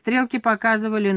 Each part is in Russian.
Стрелки показывали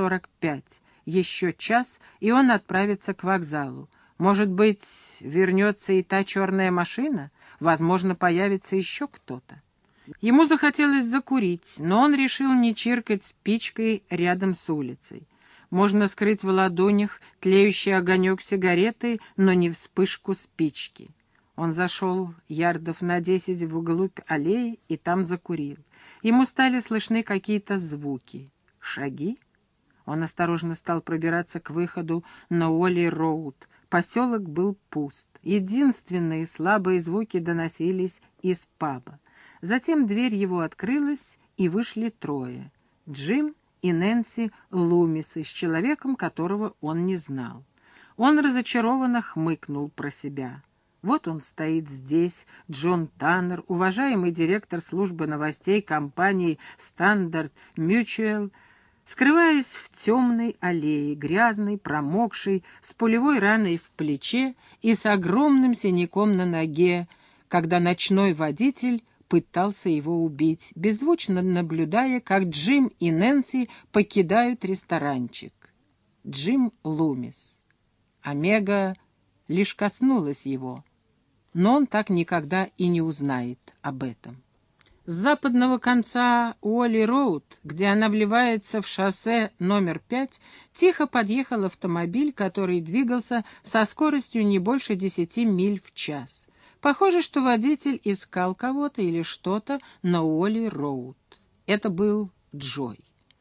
0:45. Еще час, и он отправится к вокзалу. Может быть, вернется и та черная машина? Возможно, появится еще кто-то. Ему захотелось закурить, но он решил не чиркать спичкой рядом с улицей. Можно скрыть в ладонях тлеющий огонек сигареты, но не вспышку спички. Он зашел ярдов на 10 вглубь аллеи и там закурил. Ему стали слышны какие-то звуки. Шаги? Он осторожно стал пробираться к выходу на Уолли-Роуд. Поселок был пуст. Единственные слабые звуки доносились из паба. Затем дверь его открылась, и вышли трое. Джим и Нэнси Лумисы с человеком, которого он не знал. Он разочарованно хмыкнул про себя. Вот он стоит здесь, Джон Таннер, уважаемый директор службы новостей компании «Стандарт Мьючуэлл», скрываясь в темной аллее, грязной, промокшей, с пулевой раной в плече и с огромным синяком на ноге, когда ночной водитель пытался его убить, беззвучно наблюдая, как Джим и Нэнси покидают ресторанчик. Джим Лумис. Омега лишь коснулась его, но он так никогда и не узнает об этом. С западного конца Уолли-Роуд, где она вливается в шоссе номер 5, тихо подъехал автомобиль, который двигался со скоростью не больше 10 миль в час. Похоже, что водитель искал кого-то или что-то на Уолли-Роуд. Это был Джой.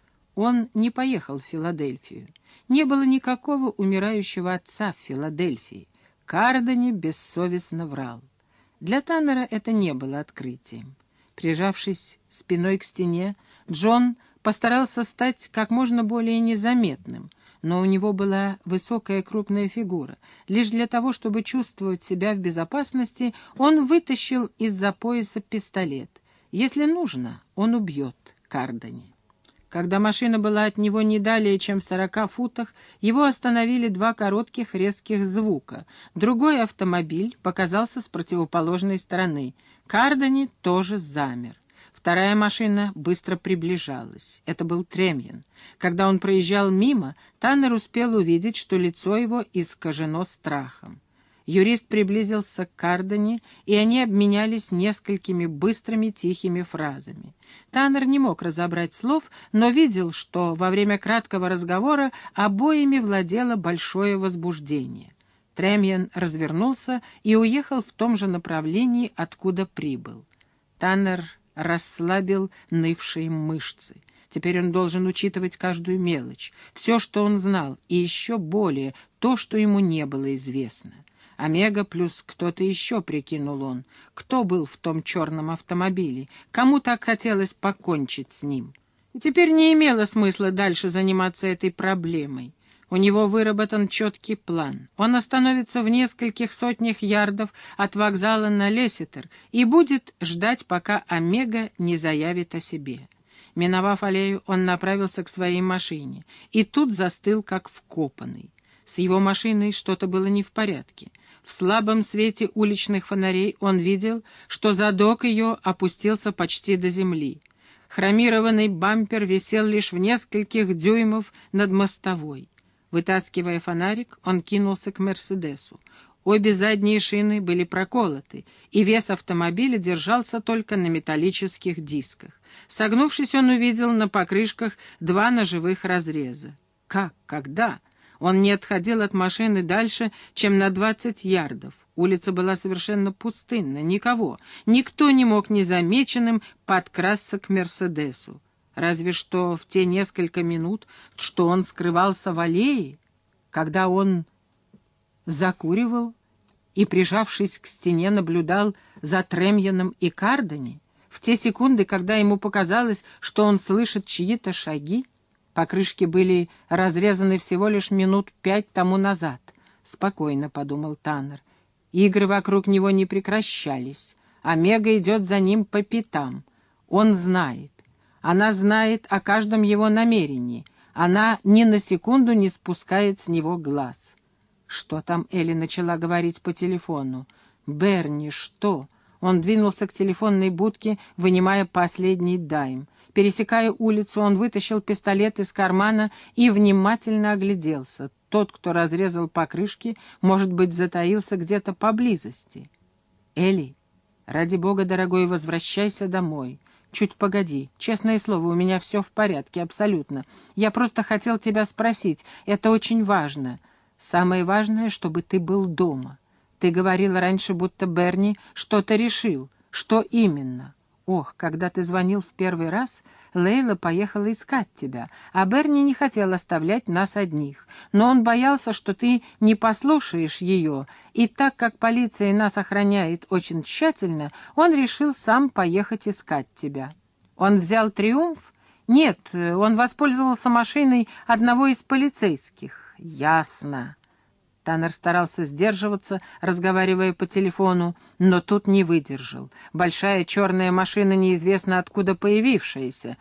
Он не поехал в Филадельфию. Не было никакого умирающего отца в Филадельфии. Кардани бессовестно врал. Для Таннера это не было открытием. Прижавшись спиной к стене, Джон постарался стать как можно более незаметным, но у него была высокая крупная фигура. Лишь для того, чтобы чувствовать себя в безопасности, он вытащил из-за пояса пистолет. Если нужно, он убьет Кардани. Когда машина была от него не далее, чем в 40 футах, его остановили два коротких резких звука. Другой автомобиль показался с противоположной стороны. Кардани тоже замер. Вторая машина быстро приближалась. Это был Тремьен. Когда он проезжал мимо, Таннер успел увидеть, что лицо его искажено страхом. Юрист приблизился к Кардани, и они обменялись несколькими быстрыми тихими фразами. Таннер не мог разобрать слов, но видел, что во время краткого разговора обоими владело большое возбуждение. Тремьен развернулся и уехал в том же направлении, откуда прибыл. Таннер расслабил нывшие мышцы. Теперь он должен учитывать каждую мелочь, все, что он знал, и еще более то, что ему не было известно. Омега плюс кто-то еще, прикинул он. Кто был в том черном автомобиле? Кому так хотелось покончить с ним? И теперь не имело смысла дальше заниматься этой проблемой. У него выработан четкий план. Он остановится в нескольких сотнях ярдов от вокзала на Лесситер и будет ждать, пока Омега не заявит о себе. Миновав аллею, он направился к своей машине, и тут застыл, как вкопанный. С его машиной что-то было не в порядке. В слабом свете уличных фонарей он видел, что задок ее опустился почти до земли. Хромированный бампер висел лишь в нескольких дюймов над мостовой. Вытаскивая фонарик, он кинулся к «Мерседесу». Обе задние шины были проколоты, и вес автомобиля держался только на металлических дисках. Согнувшись, он увидел на покрышках два ножевых разреза. Как? Когда? Он не отходил от машины дальше, чем на 20 ярдов. Улица была совершенно пустынна, никого. Никто не мог незамеченным подкрасться к «Мерседесу». Разве что в те несколько минут, что он скрывался в аллее, когда он закуривал и, прижавшись к стене, наблюдал за Тремьеном и Кардани, в те секунды, когда ему показалось, что он слышит чьи-то шаги. Покрышки были разрезаны всего лишь минут 5 тому назад. «Спокойно», — подумал Таннер. Игры вокруг него не прекращались. Омега идет за ним по пятам. Он знает. Она знает о каждом его намерении. Она ни на секунду не спускает с него глаз. Что там Элли начала говорить по телефону? «Берни, что?» Он двинулся к телефонной будке, вынимая последний дайм. Пересекая улицу, он вытащил пистолет из кармана и внимательно огляделся. Тот, кто разрезал покрышки, может быть, затаился где-то поблизости. «Элли, ради бога, дорогой, возвращайся домой. Чуть погоди. Честное слово, у меня все в порядке, абсолютно. Я просто хотел тебя спросить. Это очень важно. Самое важное, чтобы ты был дома. Ты говорила раньше, будто Берни что-то решил. Что именно? Ох, когда ты звонил в первый раз, Лейла поехала искать тебя, а Берни не хотел оставлять нас одних. Но он боялся, что ты не послушаешь ее, и так как полиция нас охраняет очень тщательно, он решил сам поехать искать тебя. Он взял «Триумф»? Нет, он воспользовался машиной одного из полицейских. Ясно. Таннер старался сдерживаться, разговаривая по телефону, но тут не выдержал. Большая черная машина, неизвестно откуда появившаяся,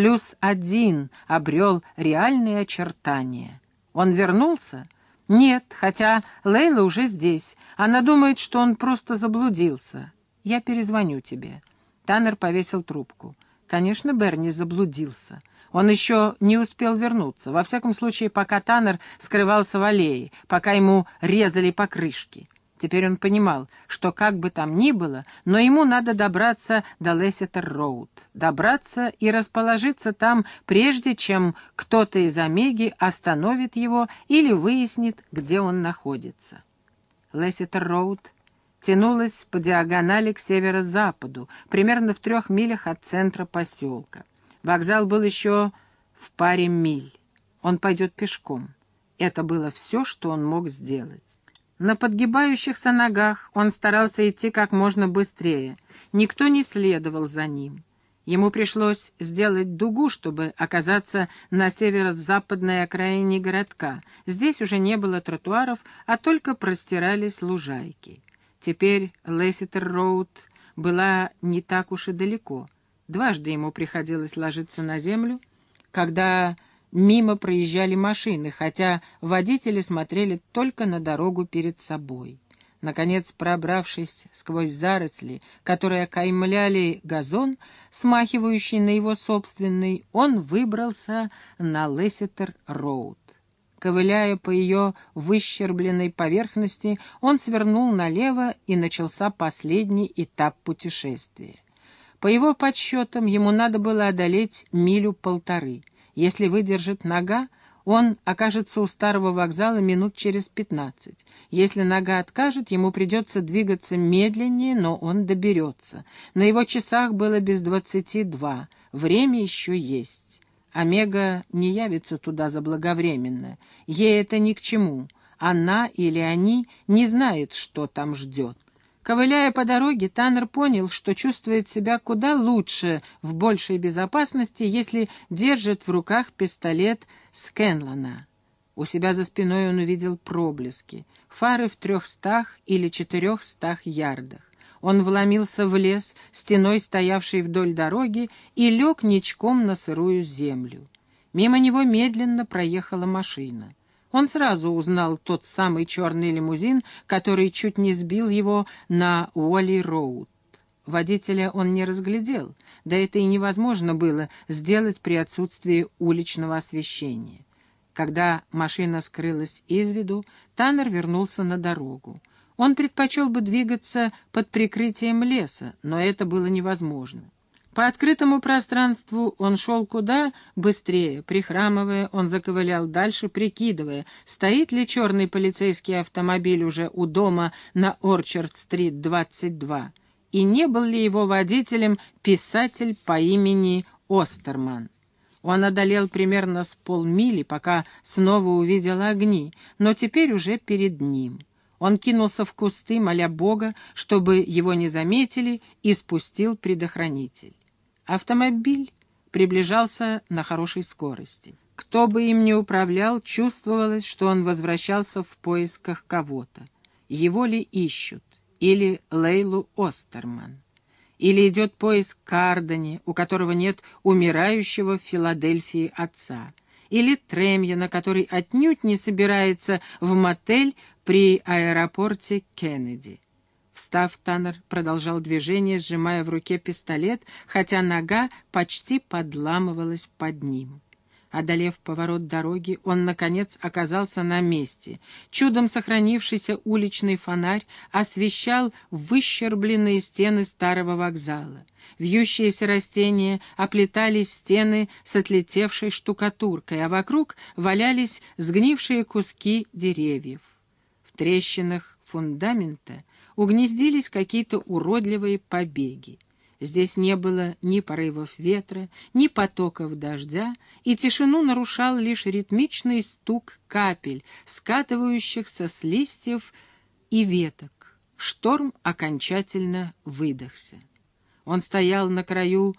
+1 обрел реальные очертания. Он вернулся? Нет, хотя Лейла уже здесь. Она думает, что он просто заблудился. Я перезвоню тебе. Таннер повесил трубку. Конечно, Берни заблудился. Он еще не успел вернуться, во всяком случае, пока Таннер скрывался в аллее, пока ему резали покрышки. Теперь он понимал, что как бы там ни было, но ему надо добраться до Лесситер-Роуд, добраться и расположиться там, прежде чем кто-то из Омеги остановит его или выяснит, где он находится. Лесситер-Роуд тянулась по диагонали к северо-западу, примерно в 3 милях от центра поселка. Вокзал был еще в паре миль. Он пойдет пешком. Это было все, что он мог сделать. На подгибающихся ногах он старался идти как можно быстрее. Никто не следовал за ним. Ему пришлось сделать дугу, чтобы оказаться на северо-западной окраине городка. Здесь уже не было тротуаров, а только простирались лужайки. Теперь Лесситер-Роуд была не так уж и далеко. Дважды ему приходилось ложиться на землю, когда мимо проезжали машины, хотя водители смотрели только на дорогу перед собой. Наконец, пробравшись сквозь заросли, которые окаймляли газон, смахивающий на его собственный, он выбрался на Лесситер-Роуд. Ковыляя по ее выщербленной поверхности, он свернул налево, и начался последний этап путешествия. По его подсчетам, ему надо было одолеть 1,5 мили. Если выдержит нога, он окажется у старого вокзала минут через 15. Если нога откажет, ему придется двигаться медленнее, но он доберется. На его часах было без 22. Время еще есть. Омега не явится туда заблаговременно. Ей это ни к чему. Она или они не знают, что там ждет. Ковыляя по дороге, Таннер понял, что чувствует себя куда лучше, в большей безопасности, если держит в руках пистолет Скэнлона. У себя за спиной он увидел проблески, фары в 300 или 400 ярдах. Он вломился в лес, стеной стоявший вдоль дороги, и лег ничком на сырую землю. Мимо него медленно проехала машина. Он сразу узнал тот самый черный лимузин, который чуть не сбил его на Уолли-Роуд. Водителя он не разглядел, да это и невозможно было сделать при отсутствии уличного освещения. Когда машина скрылась из виду, Таннер вернулся на дорогу. Он предпочел бы двигаться под прикрытием леса, но это было невозможно. По открытому пространству он шел куда быстрее. Прихрамывая, он заковылял дальше, прикидывая, стоит ли черный полицейский автомобиль уже у дома на Орчард-стрит, 22, и не был ли его водителем писатель по имени Остерман. Он одолел примерно с полмили, пока снова увидел огни, но теперь уже перед ним. Он кинулся в кусты, моля Бога, чтобы его не заметили, и спустил предохранитель. Автомобиль приближался на хорошей скорости. Кто бы им ни управлял, чувствовалось, что он возвращался в поисках кого-то. Его ли ищут? Или Лейлу Остерман? Или идет поиск Кардани, у которого нет умирающего в Филадельфии отца? Или Тремьяна, который отнюдь не собирается в мотель при аэропорте Кеннеди? Встав, Таннер продолжал движение, сжимая в руке пистолет, хотя нога почти подламывалась под ним. Одолев поворот дороги, он, наконец, оказался на месте. Чудом сохранившийся уличный фонарь освещал выщербленные стены старого вокзала. Вьющиеся растения оплетали стены с отлетевшей штукатуркой, а вокруг валялись сгнившие куски деревьев. В трещинах фундамента угнездились какие-то уродливые побеги. Здесь не было ни порывов ветра, ни потоков дождя, и тишину нарушал лишь ритмичный стук капель, скатывающихся с листьев и веток. Шторм окончательно выдохся. Он стоял на краю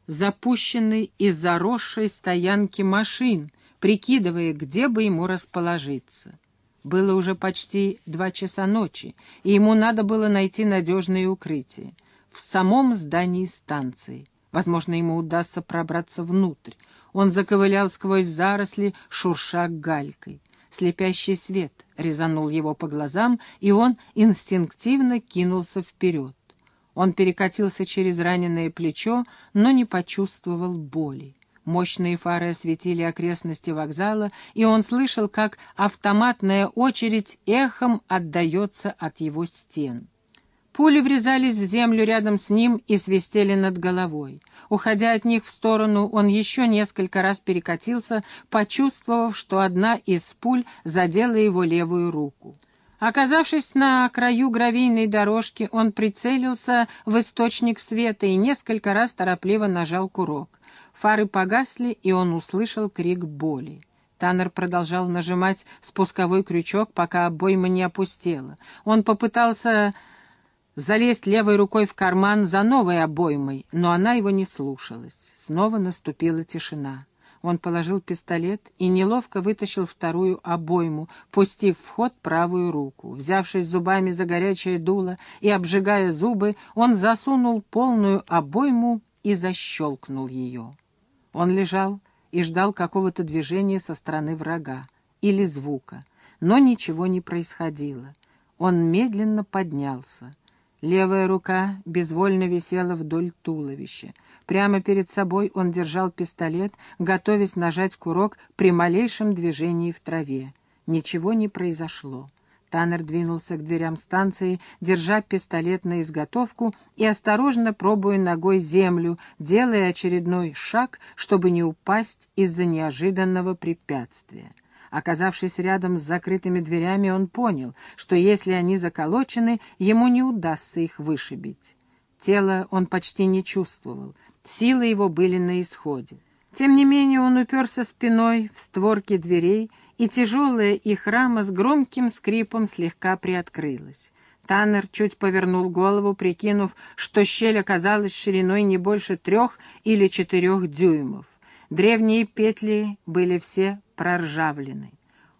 запущенной и заросшей стоянки машин, прикидывая, где бы ему расположиться. Было уже почти 2 часа ночи, и ему надо было найти надежное укрытие. В самом здании станции. Возможно, ему удастся пробраться внутрь. Он заковылял сквозь заросли, шурша галькой. Слепящий свет резанул его по глазам, и он инстинктивно кинулся вперед. Он перекатился через раненое плечо, но не почувствовал боли. Мощные фары осветили окрестности вокзала, и он слышал, как автоматная очередь эхом отдается от его стен. Пули врезались в землю рядом с ним и свистели над головой. Уходя от них в сторону, он еще несколько раз перекатился, почувствовав, что одна из пуль задела его левую руку. Оказавшись на краю гравийной дорожки, он прицелился в источник света и несколько раз торопливо нажал курок. Фары погасли, и он услышал крик боли. Таннер продолжал нажимать спусковой крючок, пока обойма не опустела. Он попытался залезть левой рукой в карман за новой обоймой, но она его не слушалась. Снова наступила тишина. Он положил пистолет и неловко вытащил вторую обойму, пустив в ход правую руку. Взявшись зубами за горячее дуло и обжигая зубы, он засунул полную обойму и защелкнул ее. Он лежал и ждал какого-то движения со стороны врага или звука, но ничего не происходило. Он медленно поднялся. Левая рука безвольно висела вдоль туловища. Прямо перед собой он держал пистолет, готовясь нажать курок при малейшем движении в траве. Ничего не произошло. Таннер двинулся к дверям станции, держа пистолет на изготовку и осторожно пробуя ногой землю, делая очередной шаг, чтобы не упасть из-за неожиданного препятствия. Оказавшись рядом с закрытыми дверями, он понял, что если они заколочены, ему не удастся их вышибить. Тело он почти не чувствовал, силы его были на исходе. Тем не менее он уперся спиной в створки дверей, и тяжелая их рама с громким скрипом слегка приоткрылась. Таннер чуть повернул голову, прикинув, что щель оказалась шириной не больше 3 или 4 дюймов. Древние петли были все проржавлены.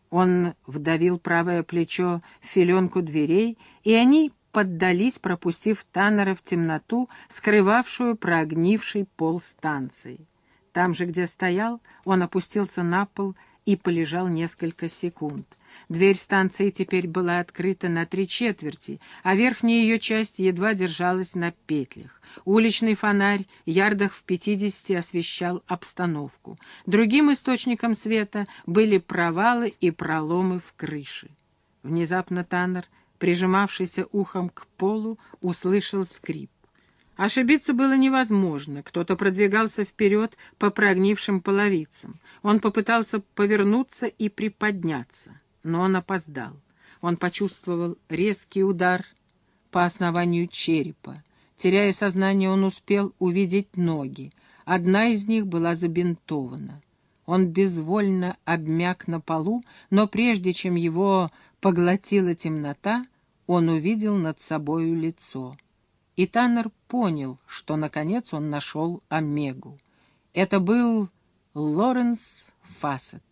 Он вдавил правое плечо в филенку дверей, и они поддались, пропустив Таннера в темноту, скрывавшую прогнивший пол станции. Там же, где стоял, он опустился на пол и полежал несколько секунд. Дверь станции теперь была открыта на 3/4, а верхняя ее часть едва держалась на петлях. Уличный фонарь ярдах в 50 освещал обстановку. Другим источником света были провалы и проломы в крыше. Внезапно Таннер, прижимавшийся ухом к полу, услышал скрип. Ошибиться было невозможно. Кто-то продвигался вперед по прогнившим половицам. Он попытался повернуться и приподняться, но он опоздал. Он почувствовал резкий удар по основанию черепа. Теряя сознание, он успел увидеть ноги. Одна из них была забинтована. Он безвольно обмяк на полу, но прежде чем его поглотила темнота, он увидел над собою лицо. И Таннер понял, что, наконец, он нашел Омегу. Это был Лоренс Фассет.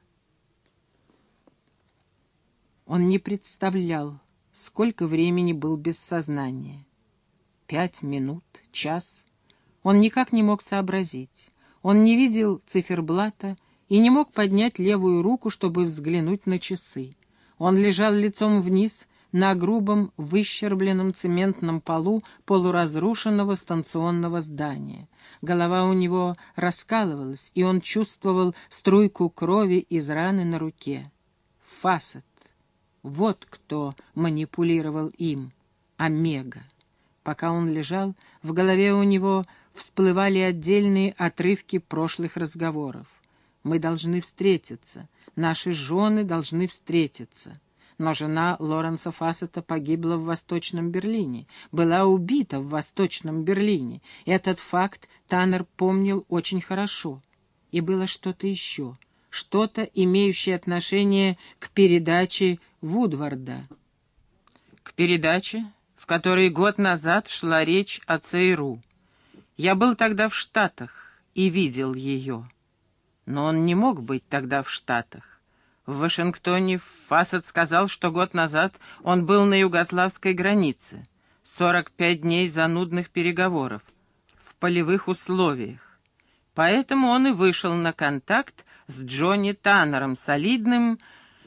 Он не представлял, сколько времени был без сознания. 5 минут, час. Он никак не мог сообразить. Он не видел циферблата и не мог поднять левую руку, чтобы взглянуть на часы. Он лежал лицом вниз на грубом, выщербленном цементном полу полуразрушенного станционного здания. Голова у него раскалывалась, и он чувствовал струйку крови из раны на руке. Фасет. Вот кто манипулировал им. Омега. Пока он лежал, в голове у него всплывали отдельные отрывки прошлых разговоров. «Мы должны встретиться. Наши жены должны встретиться». Но жена Лоренса Фассета погибла в Восточном Берлине, была убита в Восточном Берлине. Этот факт Таннер помнил очень хорошо. И было что-то еще, что-то, имеющее отношение к передаче Вудварда. К передаче, в которой год назад шла речь о ЦРУ. Я был тогда в Штатах и видел ее. Но он не мог быть тогда в Штатах. В Вашингтоне Фассет сказал, что год назад он был на югославской границе. 45 дней занудных переговоров. В полевых условиях. Поэтому он и вышел на контакт с Джонни Таннером, солидным,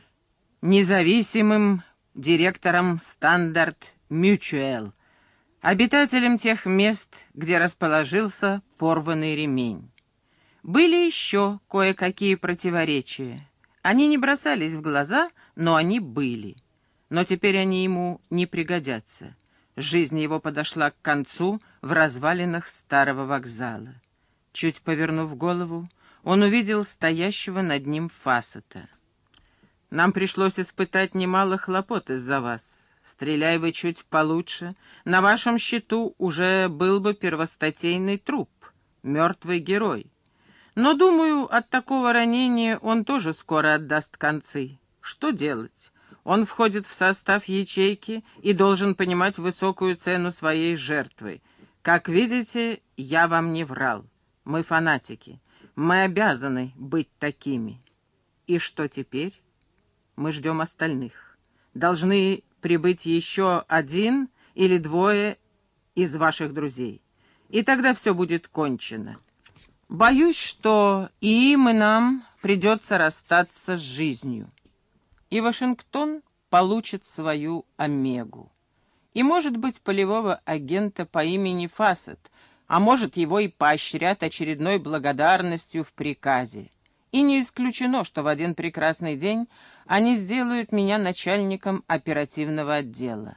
независимым директором Стандарт Мьючуэл, обитателем тех мест, где расположился порванный ремень. Были еще кое-какие противоречия. Они не бросались в глаза, но они были. Но теперь они ему не пригодятся. Жизнь его подошла к концу в развалинах старого вокзала. Чуть повернув голову, он увидел стоящего над ним Фассета. «Нам пришлось испытать немало хлопот из-за вас. Стреляй вы чуть получше, на вашем счету уже был бы первостатейный труп, мертвый герой. Но, думаю, от такого ранения он тоже скоро отдаст концы. Что делать? Он входит в состав ячейки и должен понимать высокую цену своей жертвы. Как видите, я вам не врал. Мы фанатики. Мы обязаны быть такими. И что теперь? Мы ждем остальных. Должны прибыть еще 1 или 2 из ваших друзей. И тогда все будет кончено. Боюсь, что и им, и нам придется расстаться с жизнью. И Вашингтон получит свою Омегу. И, может быть, полевого агента по имени Фассет, а может, его и поощрят очередной благодарностью в приказе. И не исключено, что в один прекрасный день они сделают меня начальником оперативного отдела.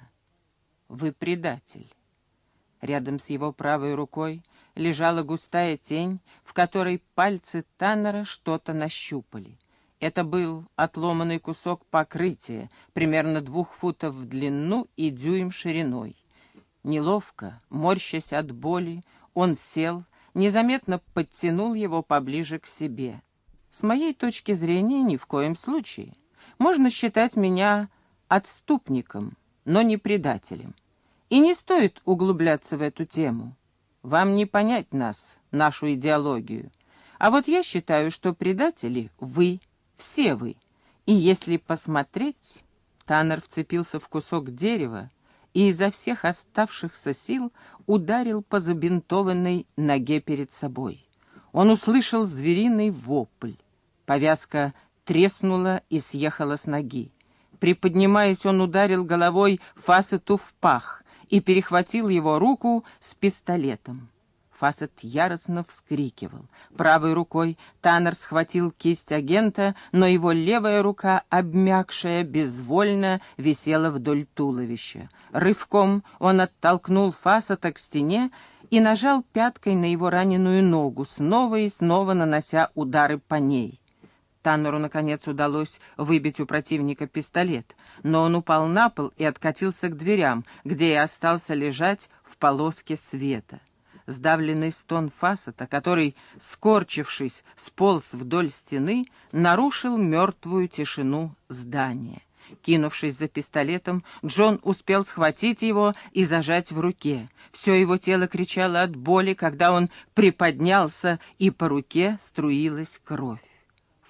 Вы предатель. Рядом с его правой рукой лежала густая тень, в которой пальцы Таннера что-то нащупали. Это был отломанный кусок покрытия, примерно 2 футов в длину и дюйм шириной. Неловко, морщась от боли, он сел, незаметно подтянул его поближе к себе. С моей точки зрения, ни в коем случае. Можно считать меня отступником, но не предателем. И не стоит углубляться в эту тему. Вам не понять нас, нашу идеологию. А вот я считаю, что предатели — вы, все вы. И если посмотреть... Таннер вцепился в кусок дерева и изо всех оставшихся сил ударил по забинтованной ноге перед собой. Он услышал звериный вопль. Повязка треснула и съехала с ноги. Приподнимаясь, он ударил головой Фассету в пах и перехватил его руку с пистолетом. Фассет яростно вскрикивал. Правой рукой Таннер схватил кисть агента, но его левая рука, обмякшая, безвольно висела вдоль туловища. Рывком он оттолкнул Фассета к стене и нажал пяткой на его раненую ногу, снова и снова нанося удары по ней. Таннеру, наконец, удалось выбить у противника пистолет, но он упал на пол и откатился к дверям, где и остался лежать в полоске света. Сдавленный стон Фассета, который, скорчившись, сполз вдоль стены, нарушил мертвую тишину здания. Кинувшись за пистолетом, Джон успел схватить его и зажать в руке. Все его тело кричало от боли, когда он приподнялся, и по руке струилась кровь.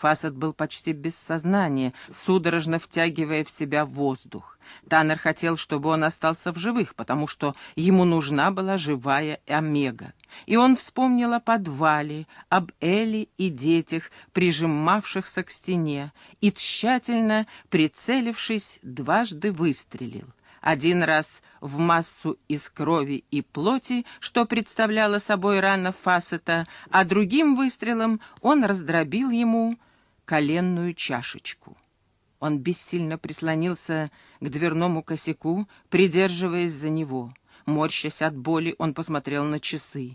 Фассет был почти без сознания, судорожно втягивая в себя воздух. Таннер хотел, чтобы он остался в живых, потому что ему нужна была живая Омега. И он вспомнил о подвале, об Элли и детях, прижимавшихся к стене, и, тщательно прицелившись, дважды выстрелил. Один раз в массу из крови и плоти, что представляла собой рана Фассета, а другим выстрелом он раздробил ему коленную чашечку. Он бессильно прислонился к дверному косяку, придерживаясь за него. Морщась от боли, он посмотрел на часы.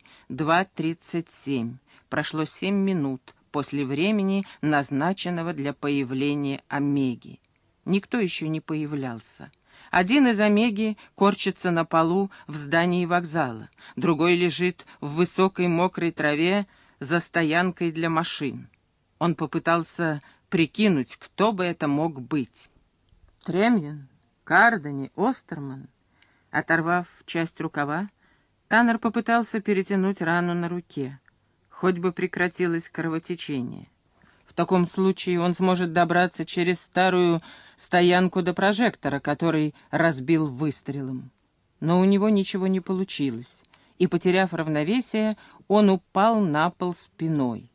2:37. Прошло 7 минут после времени, назначенного для появления Омеги. Никто еще не появлялся. Один из Омеги корчится на полу в здании вокзала, другой лежит в высокой мокрой траве за стоянкой для машин. Он попытался прикинуть, кто бы это мог быть. Тремьен, Кардани, Остерман. Оторвав часть рукава, Таннер попытался перетянуть рану на руке. Хоть бы прекратилось кровотечение. В таком случае он сможет добраться через старую стоянку до прожектора, который разбил выстрелом. Но у него ничего не получилось, и, потеряв равновесие, он упал на пол спиной.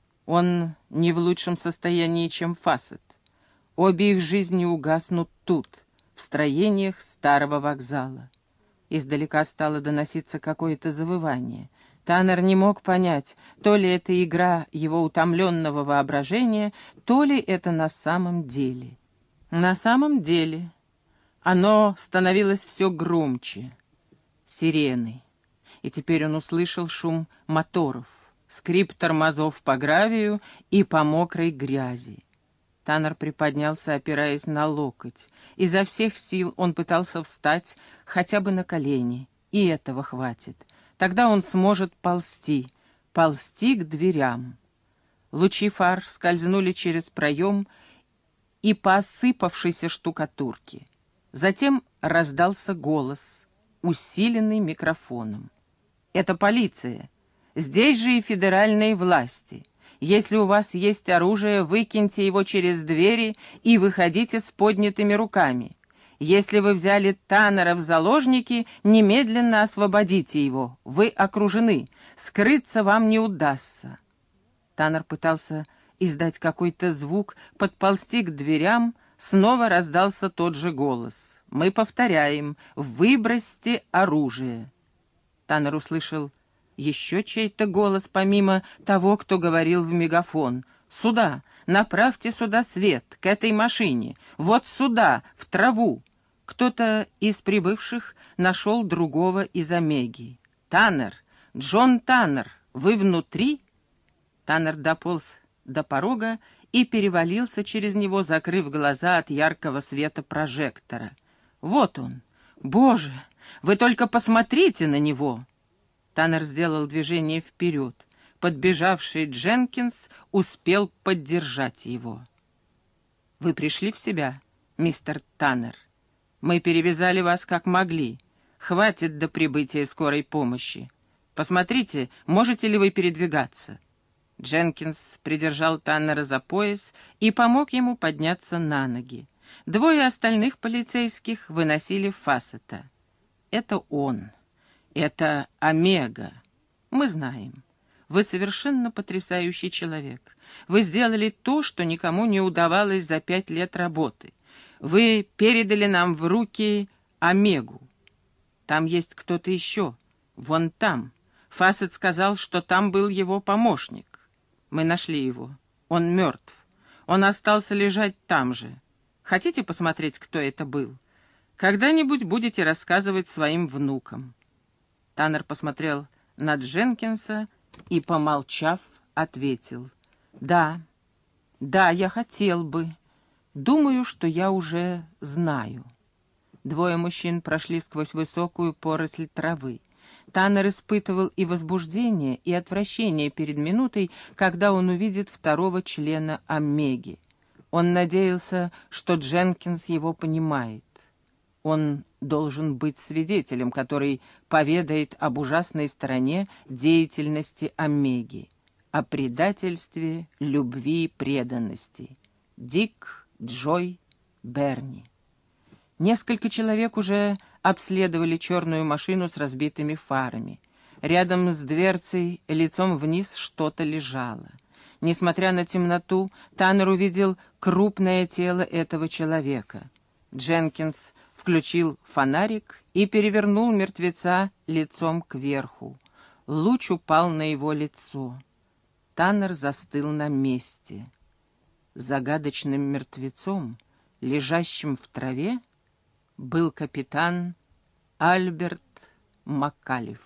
Он не в лучшем состоянии, чем Фассет. Обе их жизни угаснут тут, в строениях старого вокзала. Издалека стало доноситься какое-то завывание. Таннер не мог понять, то ли это игра его утомленного воображения, то ли это на самом деле. На самом деле оно становилось все громче. Сирены. И теперь он услышал шум моторов, скрип тормозов по гравию и по мокрой грязи. Таннер приподнялся, опираясь на локоть. Изо всех сил он пытался встать хотя бы на колени, и этого хватит. Тогда он сможет ползти к дверям. Лучи фар скользнули через проем и по осыпавшейся штукатурке. Затем раздался голос, усиленный микрофоном. «Это полиция. Здесь же и федеральные власти. Если у вас есть оружие, выкиньте его через двери и выходите с поднятыми руками. Если вы взяли Таннера в заложники, немедленно освободите его. Вы окружены. Скрыться вам не удастся». Таннер пытался издать какой-то звук, подползти к дверям, снова раздался тот же голос. «Мы повторяем, выбросьте оружие». Таннер услышал еще чей-то голос, помимо того, кто говорил в мегафон. «Сюда! Направьте сюда свет! К этой машине! Вот сюда! В траву!» Кто-то из прибывших нашел другого из Омеги. «Таннер! Джон Таннер! Вы внутри?» Таннер дополз до порога и перевалился через него, закрыв глаза от яркого света прожектора. «Вот он! Боже! Вы только посмотрите на него!» Таннер сделал движение вперед. Подбежавший Дженкинс успел поддержать его. «Вы пришли в себя, мистер Таннер? Мы перевязали вас как могли. Хватит до прибытия скорой помощи. Посмотрите, можете ли вы передвигаться?» Дженкинс придержал Таннера за пояс и помог ему подняться на ноги. Двое остальных полицейских выносили Фассета. «Это он. Это Омега. Мы знаем. Вы совершенно потрясающий человек. Вы сделали то, что никому не удавалось за 5 лет работы. Вы передали нам в руки Омегу. Там есть кто-то еще. Вон там. Фассет сказал, что там был его помощник. Мы нашли его. Он мертв. Он остался лежать там же. Хотите посмотреть, кто это был? Когда-нибудь будете рассказывать своим внукам». Таннер посмотрел на Дженкинса и, помолчав, ответил: «Да, я хотел бы. Думаю, что я уже знаю». Двое мужчин прошли сквозь высокую поросль травы. Таннер испытывал и возбуждение, и отвращение перед минутой, когда он увидит второго члена Омеги. Он надеялся, что Дженкинс его понимает. Он должен быть свидетелем, который поведает об ужасной стороне деятельности Омеги. о предательстве, любви и преданности. Дик, Джой, Берни. Несколько человек уже обследовали черную машину с разбитыми фарами. Рядом с дверцей, лицом вниз, что-то лежало. Несмотря на темноту, Таннер увидел крупное тело этого человека. Дженкинс включил фонарик и перевернул мертвеца лицом кверху. Луч упал на его лицо. Таннер застыл на месте. Загадочным мертвецом, лежащим в траве, был капитан Альберт Маккалиф.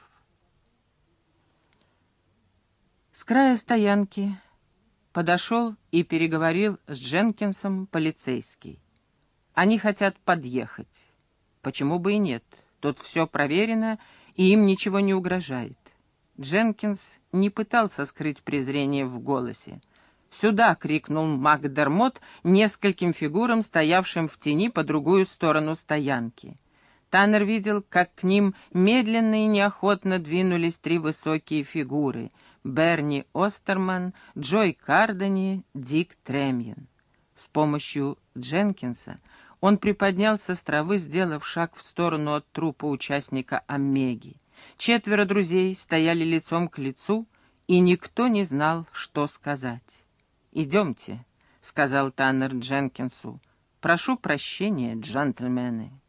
С края стоянки подошел и переговорил с Дженкинсом полицейский. Они хотят подъехать. Почему бы и нет? Тут все проверено, и им ничего не угрожает. Дженкинс не пытался скрыть презрение в голосе. «Сюда!» — крикнул Макдермот нескольким фигурам, стоявшим в тени по другую сторону стоянки. Таннер видел, как к ним медленно и неохотно двинулись три высокие фигуры — Берни Остерман, Джой Кардани, Дик Тремьен. С помощью Дженкинса он приподнялся с травы, сделав шаг в сторону от трупа участника Омеги. Четверо друзей стояли лицом к лицу, и никто не знал, что сказать. «Идемте», — сказал Таннер Дженкинсу. «Прошу прощения, джентльмены».